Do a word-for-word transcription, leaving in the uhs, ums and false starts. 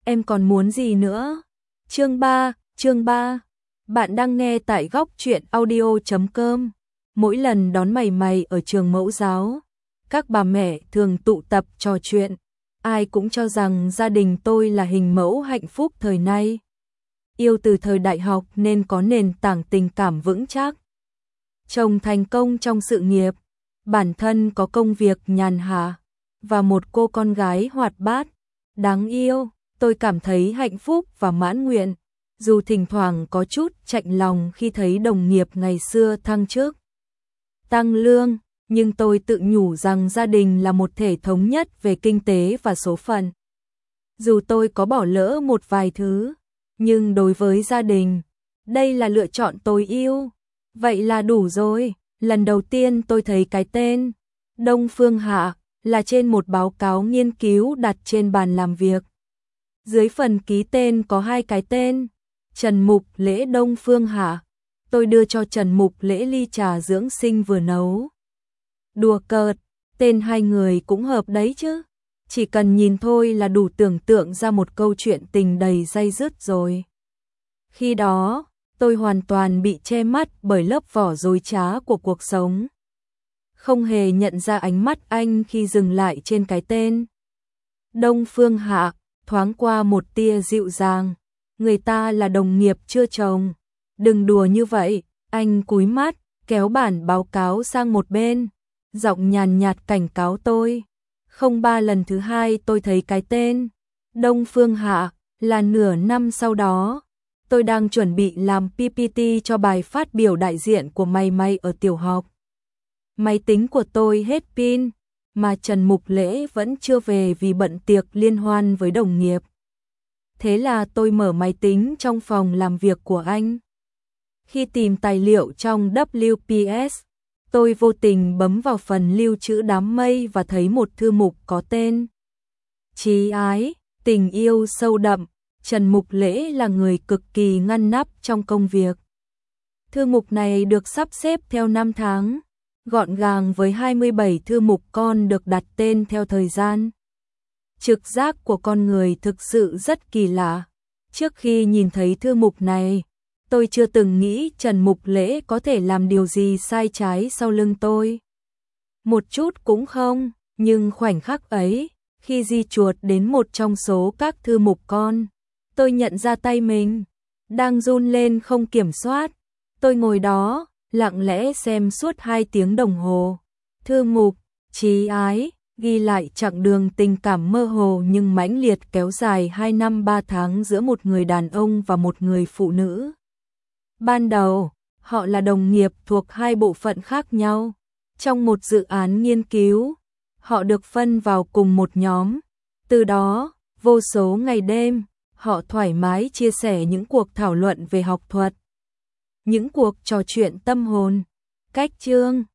em còn muốn gì nữa? Chương ba, chương ba. Bạn đang nghe tại góc truyện audio chấm com. Mỗi lần đón mày mày ở trường mẫu giáo, các bà mẹ thường tụ tập trò chuyện. Ai cũng cho rằng gia đình tôi là hình mẫu hạnh phúc thời nay. Yêu từ thời đại học nên có nền tảng tình cảm vững chắc. Chồng thành công trong sự nghiệp, bản thân có công việc nhàn hạ và một cô con gái hoạt bát, đáng yêu. Tôi cảm thấy hạnh phúc và mãn nguyện, dù thỉnh thoảng có chút chạnh lòng khi thấy đồng nghiệp ngày xưa thăng chức, tăng lương, nhưng tôi tự nhủ rằng gia đình là một thể thống nhất về kinh tế và số phận. Dù tôi có bỏ lỡ một vài thứ, nhưng đối với gia đình, đây là lựa chọn tối ưu. Vậy là đủ rồi. Lần đầu tiên tôi thấy cái tên Đông Phương Hạ là trên một báo cáo nghiên cứu đặt trên bàn làm việc. Dưới phần ký tên có hai cái tên, Trần Mục Lễ Đông Phương Hạ. Tôi đưa cho Trần Mục Lễ ly trà dưỡng sinh vừa nấu. Đùa cợt, tên hai người cũng hợp đấy chứ. Chỉ cần nhìn thôi là đủ tưởng tượng ra một câu chuyện tình đầy day dứt rồi. Khi đó, tôi hoàn toàn bị che mắt bởi lớp vỏ dối trá của cuộc sống. Không hề nhận ra ánh mắt anh khi dừng lại trên cái tên Đông Phương Hạ, thoáng qua một tia dịu dàng. Người ta là đồng nghiệp chưa chồng. Đừng đùa như vậy. Anh cúi mắt, kéo bản báo cáo sang một bên, giọng nhàn nhạt cảnh cáo tôi. Không ba lần thứ hai tôi thấy cái tên Đông Phương Hạ là nửa năm sau đó. Tôi đang chuẩn bị làm pê pê tê cho bài phát biểu đại diện của Mày Mày ở tiểu học. Máy tính của tôi hết pin, mà Trần Mục Lễ vẫn chưa về vì bận tiệc liên hoan với đồng nghiệp. Thế là tôi mở máy tính trong phòng làm việc của anh. Khi tìm tài liệu trong W P S, tôi vô tình bấm vào phần lưu trữ đám mây và thấy một thư mục có tên Chí ái, tình yêu sâu đậm. Trần Mục Lễ là người cực kỳ ngăn nắp trong công việc. Thư mục này được sắp xếp theo năm tháng, gọn gàng với hai mươi bảy thư mục con được đặt tên theo thời gian. Trực giác của con người thực sự rất kỳ lạ. Trước khi nhìn thấy thư mục này, tôi chưa từng nghĩ Trần Mục Lễ có thể làm điều gì sai trái sau lưng tôi. Một chút cũng không, nhưng khoảnh khắc ấy, khi di chuột đến một trong số các thư mục con, tôi nhận ra tay mình đang run lên không kiểm soát. Tôi ngồi đó, lặng lẽ xem suốt hai tiếng đồng hồ. Thư mục Chí ái ghi lại chặng đường tình cảm mơ hồ nhưng mãnh liệt kéo dài hai năm ba tháng giữa một người đàn ông và một người phụ nữ. Ban đầu, họ là đồng nghiệp thuộc hai bộ phận khác nhau. Trong một dự án nghiên cứu, họ được phân vào cùng một nhóm. Từ đó, vô số ngày đêm, họ thoải mái chia sẻ những cuộc thảo luận về học thuật, những cuộc trò chuyện tâm hồn. Cách chương